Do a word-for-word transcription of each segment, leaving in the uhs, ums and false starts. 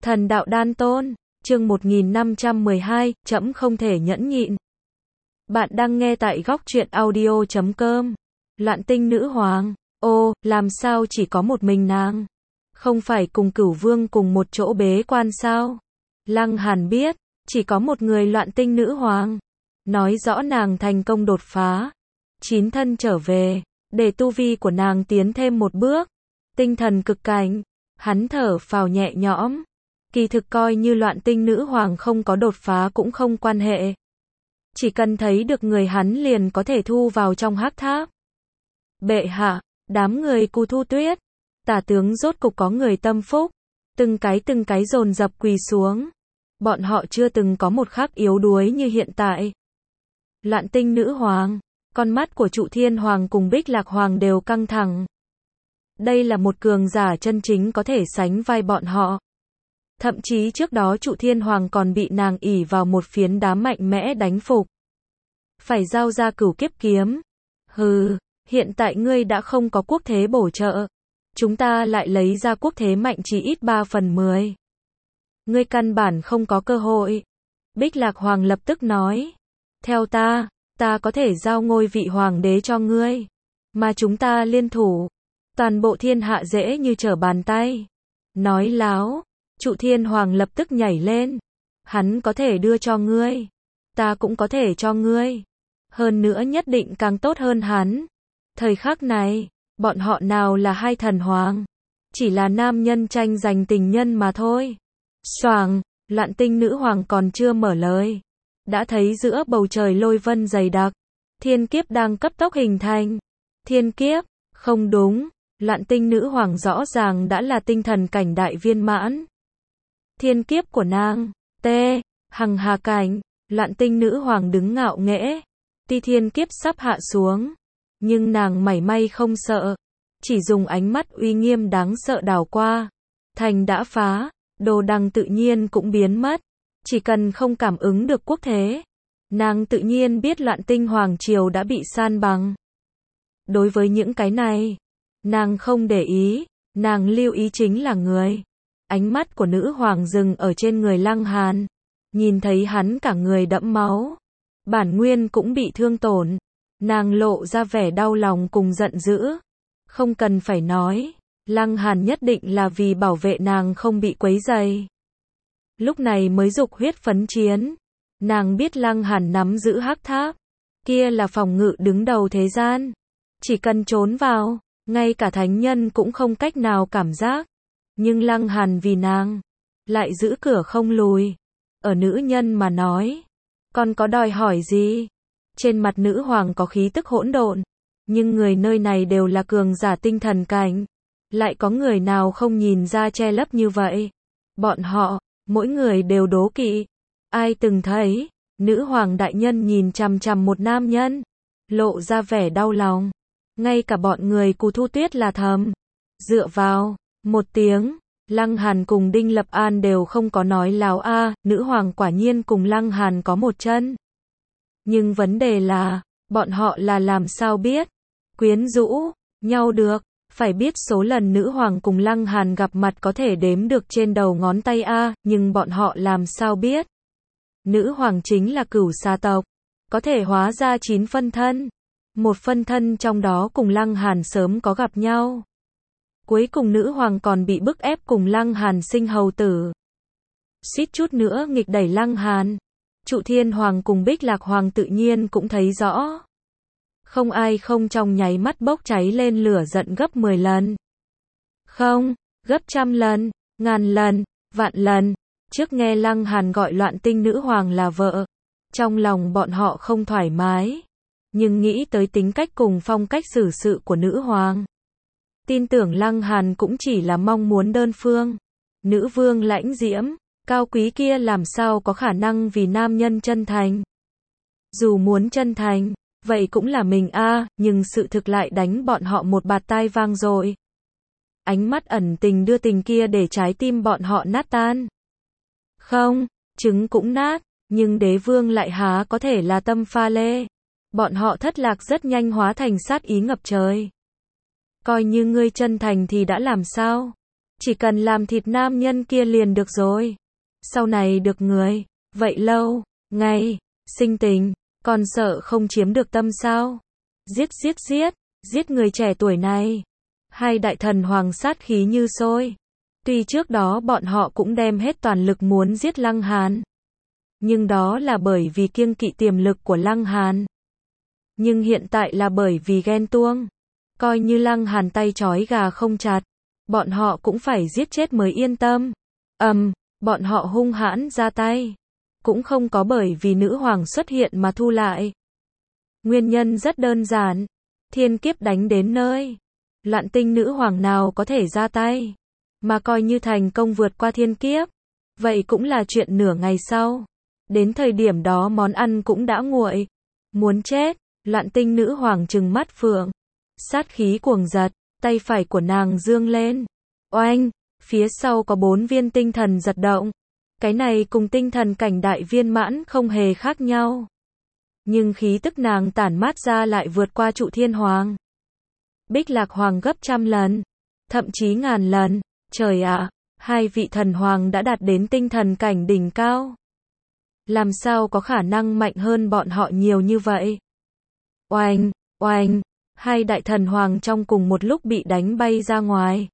Thần đạo đan tôn, chương một nghìn năm trăm mười hai, trẫm không thể nhẫn nhịn. Bạn đang nghe tại góc truyện audio chấm com. Loạn tinh nữ hoàng, ô, làm sao chỉ có một mình nàng? Không phải cùng Cửu Vương cùng một chỗ bế quan sao? Lăng Hàn biết, chỉ có một người loạn tinh nữ hoàng. Nói rõ nàng thành công đột phá. Chín thân trở về, để tu vi của nàng tiến thêm một bước. Tinh thần cực cảnh, hắn thở phào nhẹ nhõm. Kỳ thực coi như loạn tinh nữ hoàng không có đột phá cũng không quan hệ. Chỉ cần thấy được người hắn liền có thể thu vào trong hắc tháp. Bệ hạ, đám người Cù Thu Tuyết, Tả tướng rốt cục có người tâm phúc, từng cái từng cái dồn dập quỳ xuống. Bọn họ chưa từng có một khắc yếu đuối như hiện tại. Loạn tinh nữ hoàng, con mắt của Trụ Thiên Hoàng cùng Bích Lạc Hoàng đều căng thẳng. Đây là một cường giả chân chính có thể sánh vai bọn họ. Thậm chí trước đó Trụ Thiên Hoàng còn bị nàng ỷ vào một phiến đá mạnh mẽ đánh phục. Phải giao ra Cửu Kiếp kiếm. Hừ, hiện tại ngươi đã không có quốc thế bổ trợ. Chúng ta lại lấy ra quốc thế mạnh chỉ ít ba phần mười. Ngươi căn bản không có cơ hội. Bích Lạc Hoàng lập tức nói. Theo ta, ta có thể giao ngôi vị hoàng đế cho ngươi. Mà chúng ta liên thủ. Toàn bộ thiên hạ dễ như trở bàn tay. Nói láo. Trụ Thiên Hoàng lập tức nhảy lên. Hắn có thể đưa cho ngươi. Ta cũng có thể cho ngươi. Hơn nữa nhất định càng tốt hơn hắn. Thời khắc này, bọn họ nào là hai thần hoàng. Chỉ là nam nhân tranh giành tình nhân mà thôi. Xoàng, loạn tinh nữ hoàng còn chưa mở lời. Đã thấy giữa bầu trời lôi vân dày đặc. Thiên kiếp đang cấp tốc hình thành. Thiên kiếp, không đúng. Loạn tinh nữ hoàng rõ ràng đã là tinh thần cảnh đại viên mãn. Thiên kiếp của nàng, T, hằng hà cảnh, loạn tinh nữ hoàng đứng ngạo nghễ. Tuy thiên kiếp sắp hạ xuống, nhưng nàng mảy may không sợ. Chỉ dùng ánh mắt uy nghiêm đáng sợ đảo qua. Thành đã phá, đồ đằng tự nhiên cũng biến mất. Chỉ cần không cảm ứng được quốc thế, nàng tự nhiên biết loạn tinh hoàng triều đã bị san bằng. Đối với những cái này, nàng không để ý, nàng lưu ý chính là người. Ánh mắt của nữ hoàng dừng ở trên người Lăng Hàn. Nhìn thấy hắn cả người đẫm máu. Bản nguyên cũng bị thương tổn. Nàng lộ ra vẻ đau lòng cùng giận dữ. Không cần phải nói. Lăng Hàn nhất định là vì bảo vệ nàng không bị quấy rầy. Lúc này mới dục huyết phấn chiến. Nàng biết Lăng Hàn nắm giữ hắc tháp. Kia là phòng ngự đứng đầu thế gian. Chỉ cần trốn vào, ngay cả thánh nhân cũng không cách nào cảm giác. Nhưng Lăng Hàn vì nàng, lại giữ cửa không lùi. Ở nữ nhân mà nói, còn có đòi hỏi gì? Trên mặt nữ hoàng có khí tức hỗn độn, nhưng người nơi này đều là cường giả tinh thần cảnh. Lại có người nào không nhìn ra che lấp như vậy? Bọn họ, mỗi người đều đố kỵ. Ai từng thấy, nữ hoàng đại nhân nhìn chằm chằm một nam nhân, lộ ra vẻ đau lòng. Ngay cả bọn người Cù Thu Tuyết là thầm. Dựa vào một tiếng, Lăng Hàn cùng Đinh Lập An đều không có nói láo a, nữ hoàng quả nhiên cùng Lăng Hàn có một chân. Nhưng vấn đề là, bọn họ là làm sao biết? Quyến rũ nhau được, phải biết số lần nữ hoàng cùng Lăng Hàn gặp mặt có thể đếm được trên đầu ngón tay a, nhưng bọn họ làm sao biết? Nữ hoàng chính là Cửu Xà tộc, có thể hóa ra chín phân thân. Một phân thân trong đó cùng Lăng Hàn sớm có gặp nhau. Cuối cùng nữ hoàng còn bị bức ép cùng Lăng Hàn sinh hầu tử. Suýt chút nữa nghịch đẩy Lăng Hàn. Trụ Thiên Hoàng cùng Bích Lạc Hoàng tự nhiên cũng thấy rõ. Không ai không trong nháy mắt bốc cháy lên lửa giận gấp mười lần. Không, gấp trăm lần, ngàn lần, vạn lần. Trước nghe Lăng Hàn gọi loạn tinh nữ hoàng là vợ. Trong lòng bọn họ không thoải mái. Nhưng nghĩ tới tính cách cùng phong cách xử sự của nữ hoàng. Tin tưởng Lăng Hàn cũng chỉ là mong muốn đơn phương. Nữ vương lãnh diễm, cao quý kia làm sao có khả năng vì nam nhân chân thành. Dù muốn chân thành, vậy cũng là mình a, nhưng sự thực lại đánh bọn họ một bạt tai vang rồi. Ánh mắt ẩn tình đưa tình kia để trái tim bọn họ nát tan. Không, trứng cũng nát, nhưng đế vương lại há có thể là tâm pha lê. Bọn họ thất lạc rất nhanh hóa thành sát ý ngập trời. Coi như ngươi chân thành thì đã làm sao? Chỉ cần làm thịt nam nhân kia liền được rồi. Sau này được người, vậy lâu, ngày, sinh tình, còn sợ không chiếm được tâm sao? Giết giết giết, giết người trẻ tuổi này. Hai đại thần hoàng sát khí như sôi. Tuy trước đó bọn họ cũng đem hết toàn lực muốn giết Lăng Hàn. Nhưng đó là bởi vì kiêng kỵ tiềm lực của Lăng Hàn. Nhưng hiện tại là bởi vì ghen tuông. Coi như Lăng Hàn tay trói gà không chặt. Bọn họ cũng phải giết chết mới yên tâm. Ầm, um, bọn họ hung hãn ra tay. Cũng không có bởi vì nữ hoàng xuất hiện mà thu lại. Nguyên nhân rất đơn giản. Thiên kiếp đánh đến nơi. Loạn tinh nữ hoàng nào có thể ra tay. Mà coi như thành công vượt qua thiên kiếp. Vậy cũng là chuyện nửa ngày sau. Đến thời điểm đó món ăn cũng đã nguội. Muốn chết, loạn tinh nữ hoàng trừng mắt phượng. Sát khí cuồng giật, tay phải của nàng dương lên. Oanh, phía sau có bốn viên tinh thần giật động. Cái này cùng tinh thần cảnh đại viên mãn không hề khác nhau. Nhưng khí tức nàng tản mát ra lại vượt qua Trụ Thiên Hoàng. Bích Lạc Hoàng gấp trăm lần, thậm chí ngàn lần. Trời ạ, hai vị thần hoàng đã đạt đến tinh thần cảnh đỉnh cao. Làm sao có khả năng mạnh hơn bọn họ nhiều như vậy? Oanh, oanh, hai đại thần hoàng trong cùng một lúc bị đánh bay ra ngoài.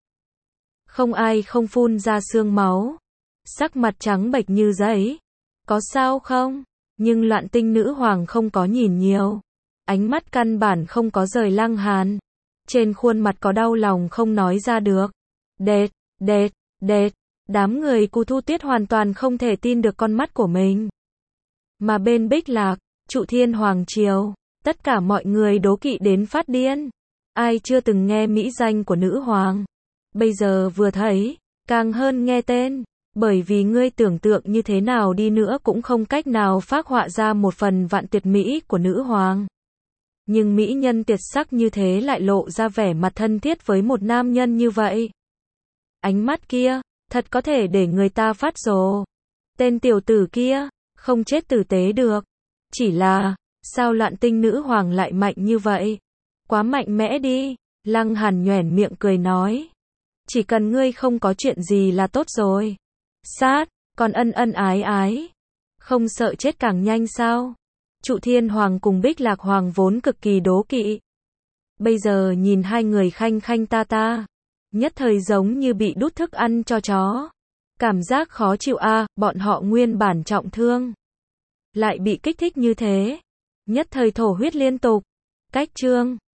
Không ai không phun ra xương máu. Sắc mặt trắng bệch như giấy. Có sao không? Nhưng loạn tinh nữ hoàng không có nhìn nhiều. Ánh mắt căn bản không có rời Lăng Hàn. Trên khuôn mặt có đau lòng không nói ra được. Đệt, đệt, đệt. Đám người Cù Thu Tuyết hoàn toàn không thể tin được con mắt của mình. Mà bên Bích Lạc, Trụ Thiên Hoàng Triều, tất cả mọi người đố kỵ đến phát điên. Ai chưa từng nghe mỹ danh của nữ hoàng? Bây giờ vừa thấy, càng hơn nghe tên. Bởi vì ngươi tưởng tượng như thế nào đi nữa cũng không cách nào phác họa ra một phần vạn tuyệt mỹ của nữ hoàng. Nhưng mỹ nhân tuyệt sắc như thế lại lộ ra vẻ mặt thân thiết với một nam nhân như vậy. Ánh mắt kia, thật có thể để người ta phát rồ. Tên tiểu tử kia, không chết tử tế được. Chỉ là, sao loạn tinh nữ hoàng lại mạnh như vậy? Quá mạnh mẽ đi. Lăng Hàn nhoẻn miệng cười nói. Chỉ cần ngươi không có chuyện gì là tốt rồi. Sát, còn ân ân ái ái. Không sợ chết càng nhanh sao? Trụ Thiên Hoàng cùng Bích Lạc Hoàng vốn cực kỳ đố kỵ. Bây giờ nhìn hai người khanh khanh ta ta. Nhất thời giống như bị đút thức ăn cho chó. Cảm giác khó chịu a, à, bọn họ nguyên bản trọng thương. Lại bị kích thích như thế. Nhất thời thổ huyết liên tục. Cách chương.